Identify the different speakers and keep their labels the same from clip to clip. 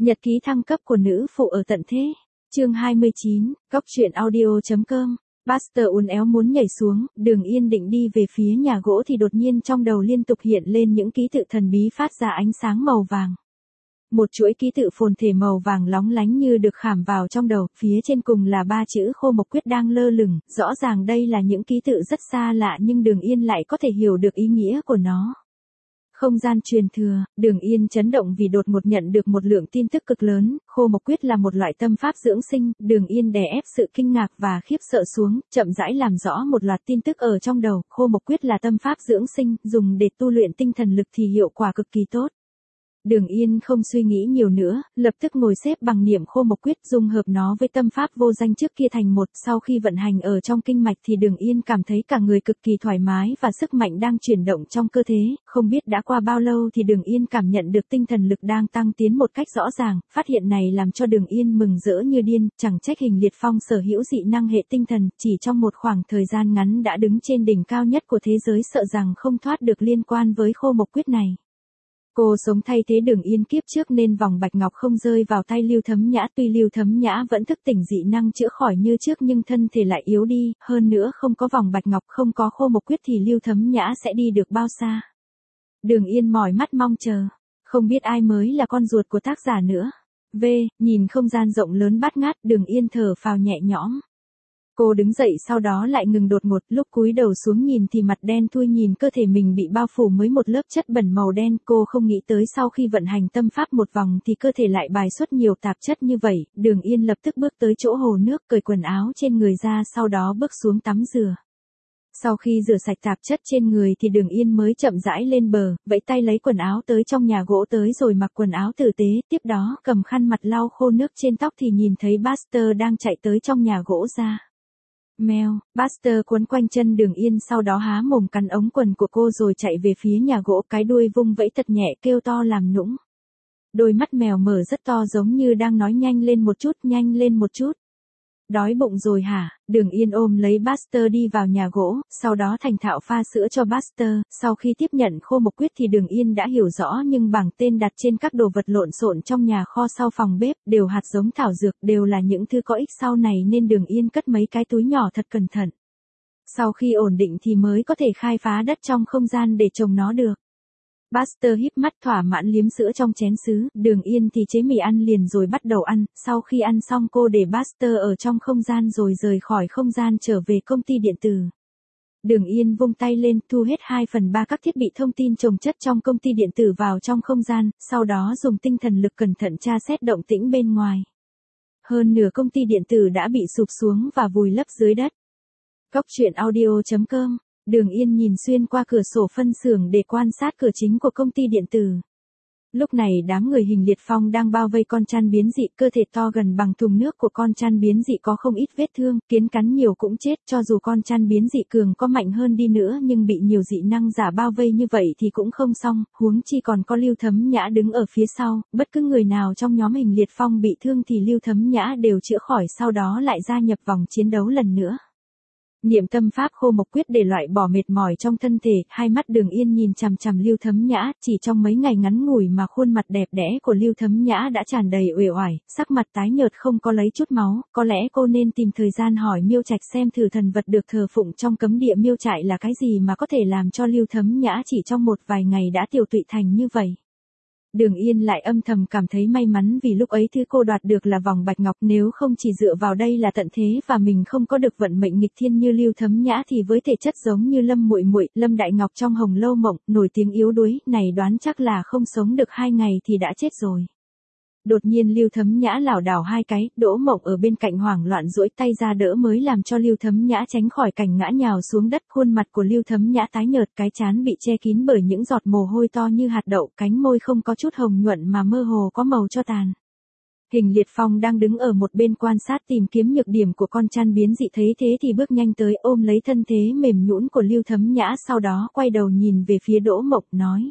Speaker 1: Nhật ký thăng cấp của nữ phụ ở tận thế. Chương 29, Góc truyện audio.com. Buster uốn éo muốn nhảy xuống, Đường Yên định đi về phía nhà gỗ thì đột nhiên trong đầu liên tục hiện lên những ký tự thần bí phát ra ánh sáng màu vàng. Một chuỗi ký tự phồn thể màu vàng lóng lánh như được khảm vào trong đầu, phía trên cùng là 3 chữ Khô Mộc Quyết đang lơ lửng, rõ ràng đây là những ký tự rất xa lạ nhưng Đường Yên lại có thể hiểu được ý nghĩa của nó. Không gian truyền thừa, Đường Yên chấn động vì đột ngột nhận được một lượng tin tức cực lớn, Khô Mộc Quyết là một loại tâm pháp dưỡng sinh, Đường Yên đè ép sự kinh ngạc và khiếp sợ xuống, chậm rãi làm rõ một loạt tin tức ở trong đầu, Khô Mộc Quyết là tâm pháp dưỡng sinh, dùng để tu luyện tinh thần lực thì hiệu quả cực kỳ tốt. Đường Yên không suy nghĩ nhiều nữa, lập tức ngồi xếp bằng niệm Khô Mộc Quyết dung hợp nó với tâm pháp vô danh trước kia thành một, sau khi vận hành ở trong kinh mạch thì Đường Yên cảm thấy cả người cực kỳ thoải mái và sức mạnh đang chuyển động trong cơ thể, không biết đã qua bao lâu thì Đường Yên cảm nhận được tinh thần lực đang tăng tiến một cách rõ ràng, phát hiện này làm cho Đường Yên mừng rỡ như điên, chẳng trách Hình Liệt Phong sở hữu dị năng hệ tinh thần, chỉ trong một khoảng thời gian ngắn đã đứng trên đỉnh cao nhất của thế giới sợ rằng không thoát được liên quan với Khô Mộc Quyết này. Cô sống thay thế Đường Yên kiếp trước nên vòng bạch ngọc không rơi vào tay Lưu Thấm Nhã, tuy Lưu Thấm Nhã vẫn thức tỉnh dị năng chữa khỏi như trước nhưng thân thể lại yếu đi, hơn nữa không có vòng bạch ngọc không có Khô Mộc Quyết thì Lưu Thấm Nhã sẽ đi được bao xa. Đường Yên mỏi mắt mong chờ, không biết ai mới là con ruột của tác giả nữa. Nhìn không gian rộng lớn bát ngát, Đường Yên thở phào nhẹ nhõm. Cô đứng dậy sau đó lại ngừng đột ngột, lúc cúi đầu xuống nhìn thì mặt đen thui, nhìn cơ thể mình bị bao phủ với một lớp chất bẩn màu đen, cô không nghĩ tới sau khi vận hành tâm pháp một vòng thì cơ thể lại bài xuất nhiều tạp chất như vậy, Đường Yên lập tức bước tới chỗ hồ nước cởi quần áo trên người ra sau đó bước xuống tắm rửa. Sau khi rửa sạch tạp chất trên người thì Đường Yên mới chậm rãi lên bờ, vẫy tay lấy quần áo tới trong nhà gỗ tới rồi mặc quần áo tử tế, tiếp đó cầm khăn mặt lau khô nước trên tóc thì nhìn thấy Buster đang chạy tới trong nhà gỗ ra. Mèo, Buster quấn quanh chân Đường Yên sau đó há mồm cắn ống quần của cô rồi chạy về phía nhà gỗ, cái đuôi vung vẫy thật nhẹ kêu to làm nũng. Đôi mắt mèo mở rất to giống như đang nói nhanh lên một chút, nhanh lên một chút. Đói bụng rồi hả? Đường Yên ôm lấy Buster đi vào nhà gỗ, sau đó thành thạo pha sữa cho Buster, sau khi tiếp nhận Khô Mộc Quyết thì Đường Yên đã hiểu rõ nhưng bảng tên đặt trên các đồ vật lộn xộn trong nhà kho sau phòng bếp, đều hạt giống thảo dược, đều là những thứ có ích sau này nên Đường Yên cất mấy cái túi nhỏ thật cẩn thận. Sau khi ổn định thì mới có thể khai phá đất trong không gian để trồng nó được. Buster híp mắt thỏa mãn liếm sữa trong chén sứ, Đường Yên thì chế mì ăn liền rồi bắt đầu ăn, sau khi ăn xong cô để Buster ở trong không gian rồi rời khỏi không gian trở về công ty điện tử. Đường Yên vung tay lên, thu hết 2/3 các thiết bị thông tin chồng chất trong công ty điện tử vào trong không gian, sau đó dùng tinh thần lực cẩn thận tra xét động tĩnh bên ngoài. Hơn nửa công ty điện tử đã bị sụp xuống và vùi lấp dưới đất. Góc truyện audio.com. Đường Yên nhìn xuyên qua cửa sổ phân xưởng để quan sát cửa chính của công ty điện tử. Lúc này đám người Hình Liệt Phong đang bao vây con chăn biến dị, cơ thể to gần bằng thùng nước của con chăn biến dị có không ít vết thương, kiến cắn nhiều cũng chết, cho dù con chăn biến dị cường có mạnh hơn đi nữa nhưng bị nhiều dị năng giả bao vây như vậy thì cũng không xong, huống chi còn có Lưu Thấm Nhã đứng ở phía sau, bất cứ người nào trong nhóm Hình Liệt Phong bị thương thì Lưu Thấm Nhã đều chữa khỏi sau đó lại gia nhập vòng chiến đấu lần nữa. Niệm tâm pháp Khô Mộc Quyết để loại bỏ mệt mỏi trong thân thể, hai mắt Đường Yên nhìn chằm chằm Lưu Thấm Nhã, chỉ trong mấy ngày ngắn ngủi mà khuôn mặt đẹp đẽ của Lưu Thấm Nhã đã tràn đầy uể oải, sắc mặt tái nhợt không có lấy chút máu, có lẽ cô nên tìm thời gian hỏi Miêu Trạch xem thử thần vật được thờ phụng trong cấm địa Miêu Trại là cái gì mà có thể làm cho Lưu Thấm Nhã chỉ trong một vài ngày đã tiểu tụy thành như vậy. Đường Yên lại âm thầm cảm thấy may mắn vì lúc ấy thứ cô đoạt được là vòng bạch ngọc, nếu không chỉ dựa vào đây là tận thế và mình không có được vận mệnh nghịch thiên như Lưu Thấm Nhã thì với thể chất giống như Lâm Muội Muội, Lâm Đại Ngọc trong Hồng Lâu Mộng, nổi tiếng yếu đuối, này đoán chắc là không sống được 2 ngày thì đã chết rồi. Đột nhiên Lưu Thấm Nhã lảo đảo 2 cái, Đỗ Mộng ở bên cạnh hoảng loạn duỗi tay ra đỡ mới làm cho Lưu Thấm Nhã tránh khỏi cảnh ngã nhào xuống đất, khuôn mặt của Lưu Thấm Nhã tái nhợt, cái trán bị che kín bởi những giọt mồ hôi to như hạt đậu, cánh môi không có chút hồng nhuận mà mơ hồ có màu tro tàn. Hình Liệt Phong đang đứng ở một bên quan sát tìm kiếm nhược điểm của con chăn biến dị, thấy thế thì bước nhanh tới ôm lấy thân thế mềm nhũn của Lưu Thấm Nhã, sau đó quay đầu nhìn về phía Đỗ Mộng nói.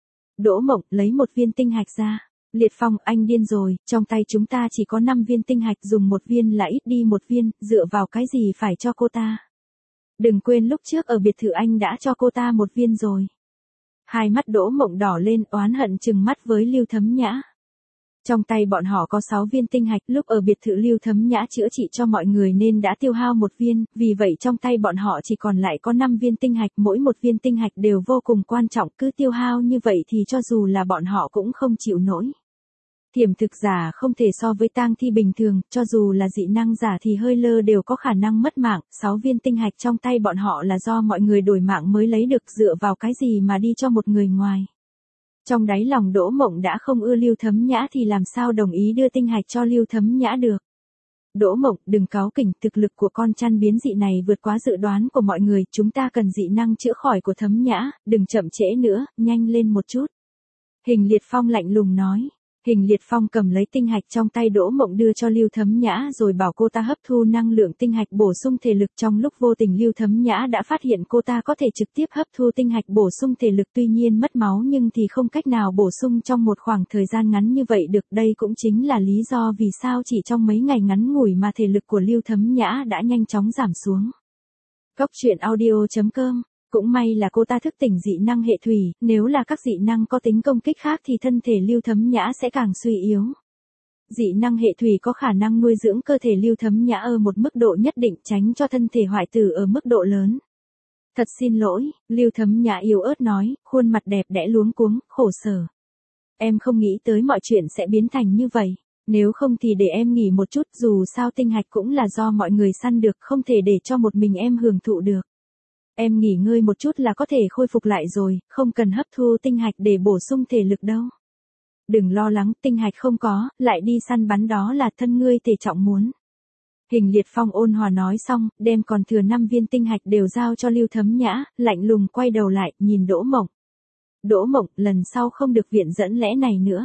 Speaker 1: Đỗ Mộng lấy một viên tinh hạch ra. Liệt Phong, anh điên rồi, trong tay chúng ta chỉ có 5 viên tinh hạch, dùng một viên là ít đi một viên, dựa vào cái gì phải cho cô ta. Đừng quên lúc trước ở biệt thự anh đã cho cô ta một viên rồi. Hai mắt Đỗ Mộng đỏ lên, oán hận trừng mắt với Lưu Thấm Nhã. Trong tay bọn họ có 6 viên tinh hạch, lúc ở biệt thự Lưu Thấm Nhã chữa trị cho mọi người nên đã tiêu hao 1 viên, vì vậy trong tay bọn họ chỉ còn lại có 5 viên tinh hạch, mỗi một viên tinh hạch đều vô cùng quan trọng, cứ tiêu hao như vậy thì cho dù là bọn họ cũng không chịu nổi. Thiểm thực giả không thể so với tang thi bình thường, cho dù là dị năng giả thì hơi lơ đều có khả năng mất mạng, 6 viên tinh hạch trong tay bọn họ là do mọi người đổi mạng mới lấy được, dựa vào cái gì mà đi cho một người ngoài. Trong đáy lòng Đỗ Mộng đã không ưa Lưu Thấm Nhã thì làm sao đồng ý đưa tinh hạch cho Lưu Thấm Nhã được. Đỗ Mộng, đừng cáu kỉnh, thực lực của con chăn biến dị này vượt quá dự đoán của mọi người, chúng ta cần dị năng chữa khỏi của Thấm Nhã, đừng chậm trễ nữa, nhanh lên một chút. Hình Liệt Phong lạnh lùng nói. Hình Liệt Phong cầm lấy tinh hạch trong tay Đỗ Mộng đưa cho Lưu Thấm Nhã rồi bảo cô ta hấp thu năng lượng tinh hạch bổ sung thể lực. Trong lúc vô tình Lưu Thấm Nhã đã phát hiện cô ta có thể trực tiếp hấp thu tinh hạch bổ sung thể lực, tuy nhiên mất máu nhưng thì không cách nào bổ sung trong một khoảng thời gian ngắn như vậy được. Đây cũng chính là lý do vì sao chỉ trong mấy ngày ngắn ngủi mà thể lực của Lưu Thấm Nhã đã nhanh chóng giảm xuống. Cốc truyện audio.com. Cũng may là cô ta thức tỉnh dị năng hệ thủy, nếu là các dị năng có tính công kích khác thì thân thể Lưu Thấm Nhã sẽ càng suy yếu. Dị năng hệ thủy có khả năng nuôi dưỡng cơ thể Lưu Thấm Nhã ở một mức độ nhất định, tránh cho thân thể hoại tử ở mức độ lớn. Thật xin lỗi, Lưu Thấm Nhã yếu ớt nói, khuôn mặt đẹp đẽ luống cuống, khổ sở. Em không nghĩ tới mọi chuyện sẽ biến thành như vậy. Nếu không thì để em nghỉ một chút, dù sao tinh hạch cũng là do mọi người săn được, không thể để cho một mình em hưởng thụ được. Em nghỉ ngơi một chút là có thể khôi phục lại rồi, không cần hấp thu tinh hạch để bổ sung thể lực đâu. Đừng lo lắng, tinh hạch không có, lại đi săn bắn đó là thân ngươi thể trọng muốn. Hình Liệt Phong ôn hòa nói xong, đem còn thừa 5 viên tinh hạch đều giao cho Lưu Thấm Nhã, lạnh lùng quay đầu lại, nhìn Đỗ Mộng. Đỗ Mộng, lần sau không được viện dẫn lẽ này nữa.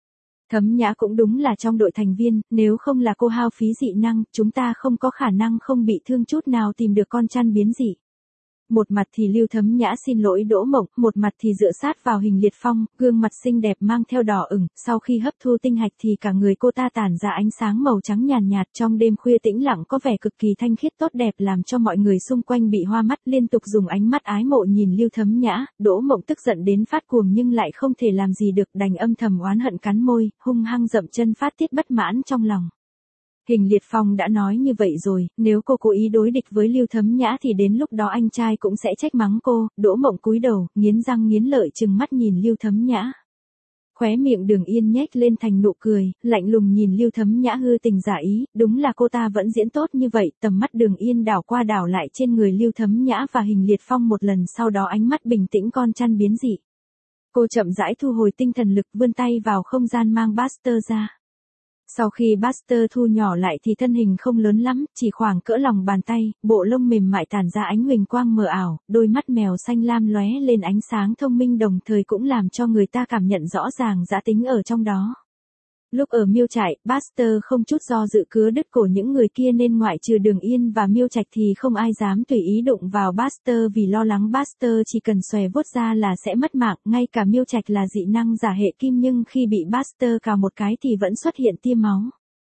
Speaker 1: Thấm Nhã cũng đúng là trong đội thành viên, nếu không là cô hao phí dị năng, chúng ta không có khả năng không bị thương chút nào tìm được con chăn biến dị. Một mặt thì Lưu Thấm Nhã xin lỗi Đỗ Mộng, một mặt thì dựa sát vào Hình Liệt Phong, gương mặt xinh đẹp mang theo đỏ ửng, sau khi hấp thu tinh hạch thì cả người cô ta tản ra ánh sáng màu trắng nhàn nhạt, trong đêm khuya tĩnh lặng có vẻ cực kỳ thanh khiết tốt đẹp làm cho mọi người xung quanh bị hoa mắt, liên tục dùng ánh mắt ái mộ nhìn Lưu Thấm Nhã. Đỗ Mộng tức giận đến phát cuồng nhưng lại không thể làm gì được, đành âm thầm oán hận cắn môi, hung hăng dậm chân phát tiết bất mãn trong lòng. Hình Liệt Phong đã nói như vậy rồi, nếu cô cố ý đối địch với Lưu Thấm Nhã thì đến lúc đó anh trai cũng sẽ trách mắng cô. Đỗ Mộng cúi đầu, nghiến răng nghiến lợi trừng mắt nhìn Lưu Thấm Nhã. Khóe miệng Đường Yên nhếch lên thành nụ cười, lạnh lùng nhìn Lưu Thấm Nhã hư tình giả ý, đúng là cô ta vẫn diễn tốt như vậy. Tầm mắt Đường Yên đảo qua đảo lại trên người Lưu Thấm Nhã và Hình Liệt Phong một lần, sau đó ánh mắt bình tĩnh con chăn biến dị. Cô chậm rãi thu hồi tinh thần lực, vươn tay vào không gian mang Buster ra. Sau khi Buster thu nhỏ lại thì thân hình không lớn lắm, chỉ khoảng cỡ lòng bàn tay, bộ lông mềm mại tản ra ánh huỳnh quang mờ ảo, đôi mắt mèo xanh lam lóe lên ánh sáng thông minh, đồng thời cũng làm cho người ta cảm nhận rõ ràng dã tính ở trong đó. Lúc ở Miêu Trại, Buster không chút do dự cứa đứt cổ những người kia nên ngoại trừ Đường Yên và Miêu Trạch thì không ai dám tùy ý đụng vào Buster vì lo lắng Buster chỉ cần xòe vuốt ra là sẽ mất mạng, ngay cả Miêu Trạch là dị năng giả hệ kim nhưng khi bị Buster cào một cái thì vẫn xuất hiện tia máu.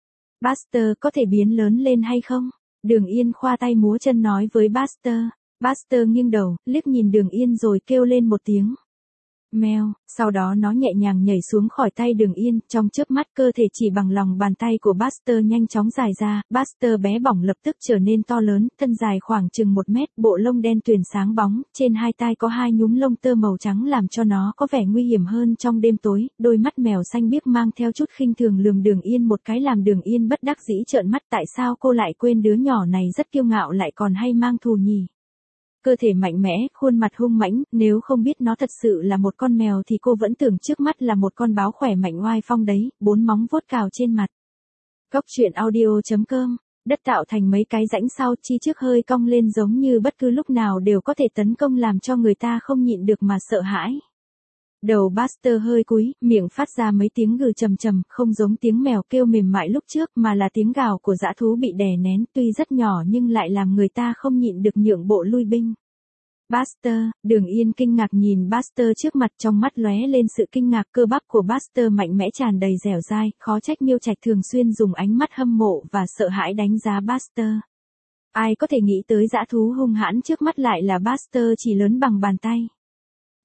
Speaker 1: Buster có thể biến lớn lên hay không? Đường Yên khoa tay múa chân nói với Buster. Buster nghiêng đầu, liếc nhìn Đường Yên rồi kêu lên một tiếng. Mèo, sau đó nó nhẹ nhàng nhảy xuống khỏi tay Đường Yên, trong chớp mắt cơ thể chỉ bằng lòng bàn tay của Buster nhanh chóng dài ra, Buster bé bỏng lập tức trở nên to lớn, thân dài khoảng chừng 1 mét, bộ lông đen tuyền sáng bóng, trên hai tai có 2 nhúm lông tơ màu trắng làm cho nó có vẻ nguy hiểm hơn trong đêm tối, đôi mắt mèo xanh biếc mang theo chút khinh thường lườm Đường Yên một cái làm Đường Yên bất đắc dĩ trợn mắt, tại sao cô lại quên đứa nhỏ này rất kiêu ngạo lại còn hay mang thù nhỉ? Cơ thể mạnh mẽ, khuôn mặt hung mãnh, nếu không biết nó thật sự là một con mèo thì cô vẫn tưởng trước mắt là một con báo khỏe mạnh oai phong đấy, 4 móng vuốt cào trên mặt. Cốc truyện audio.com, đất tạo thành mấy cái rãnh sau, chi trước hơi cong lên giống như bất cứ lúc nào đều có thể tấn công làm cho người ta không nhịn được mà sợ hãi. Đầu Buster hơi cúi, miệng phát ra mấy tiếng gừ trầm trầm, không giống tiếng mèo kêu mềm mại lúc trước mà là tiếng gào của dã thú bị đè nén, tuy rất nhỏ nhưng lại làm người ta không nhịn được nhượng bộ lui binh. Buster, Đường Yên kinh ngạc nhìn Buster trước mặt, trong mắt lóe lên sự kinh ngạc, cơ bắp của Buster mạnh mẽ tràn đầy dẻo dai, khó trách Miêu Trạch thường xuyên dùng ánh mắt hâm mộ và sợ hãi đánh giá Buster. Ai có thể nghĩ tới dã thú hung hãn trước mắt lại là Buster chỉ lớn bằng bàn tay.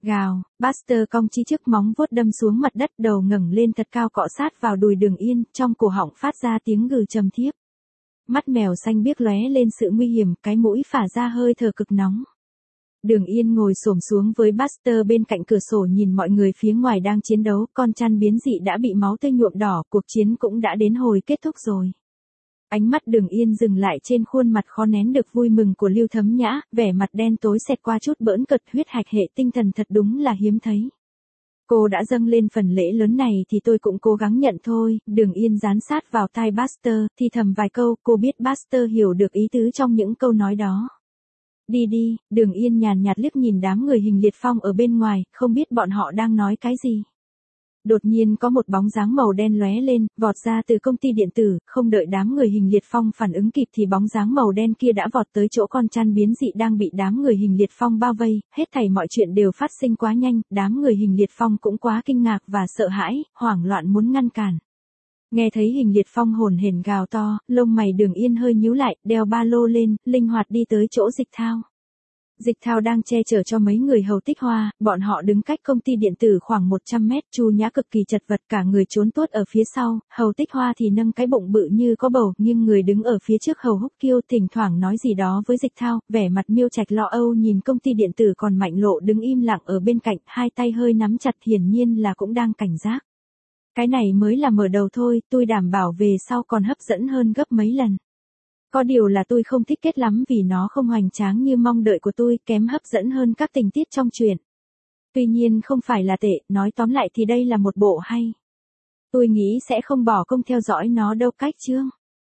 Speaker 1: Gào, Buster cong chi trước móng vuốt đâm xuống mặt đất, đầu ngẩng lên thật cao cọ sát vào đùi Đường Yên, trong cổ họng phát ra tiếng gừ trầm thấp. Mắt mèo xanh biếc lóe lên sự nguy hiểm, cái mũi phả ra hơi thở cực nóng. Đường Yên ngồi xổm xuống với Buster bên cạnh cửa sổ nhìn mọi người phía ngoài đang chiến đấu, con chăn biến dị đã bị máu tươi nhuộm đỏ, cuộc chiến cũng đã đến hồi kết thúc rồi. Ánh mắt Đường Yên dừng lại trên khuôn mặt khó nén được vui mừng của Lưu Thấm Nhã, vẻ mặt đen tối xẹt qua chút bỡn cợt, huyết hạch hệ tinh thần thật đúng là hiếm thấy. Cô đã dâng lên phần lễ lớn này thì tôi cũng cố gắng nhận thôi. Đường Yên dán sát vào tai Buster, thì thầm vài câu, cô biết Buster hiểu được ý tứ trong những câu nói đó. Đi đi, Đường Yên nhàn nhạt liếc nhìn đám người hình liệt phong ở bên ngoài, không biết bọn họ đang nói cái gì. Đột nhiên có một bóng dáng màu đen lóe lên, vọt ra từ công ty điện tử, không đợi đám người hình liệt phong phản ứng kịp thì bóng dáng màu đen kia đã vọt tới chỗ con chăn biến dị đang bị đám người hình liệt phong bao vây, hết thảy mọi chuyện đều phát sinh quá nhanh, đám người hình liệt phong cũng quá kinh ngạc và sợ hãi, hoảng loạn muốn ngăn cản. Nghe thấy hình liệt phong hồn hển gào to, lông mày Đường Yên hơi nhíu lại, đeo ba lô lên, linh hoạt đi tới chỗ Dịch Thao. Dịch Thao đang che chở cho mấy người hầu Tích Hoa, bọn họ đứng cách công ty điện tử khoảng 100 mét, Chu Nhã cực kỳ chật vật, cả người trốn tuốt ở phía sau, hầu Tích Hoa thì nâng cái bụng bự như có bầu, nhưng người đứng ở phía trước hầu Húc Kiêu thỉnh thoảng nói gì đó với Dịch Thao, vẻ mặt Miêu Trạch lo âu nhìn công ty điện tử, còn Mạnh Lộ đứng im lặng ở bên cạnh, hai tay hơi nắm chặt, hiển nhiên là cũng đang cảnh giác. Cái này mới là mở đầu thôi, tôi đảm bảo về sau còn hấp dẫn hơn gấp mấy lần. Có điều là tôi không thích kết lắm vì nó không hoành tráng như mong đợi của tôi, kém hấp dẫn hơn các tình tiết trong truyện. Tuy nhiên không phải là tệ, nói tóm lại thì đây là một bộ hay. Tôi nghĩ sẽ không bỏ công theo dõi nó đâu. Cách chương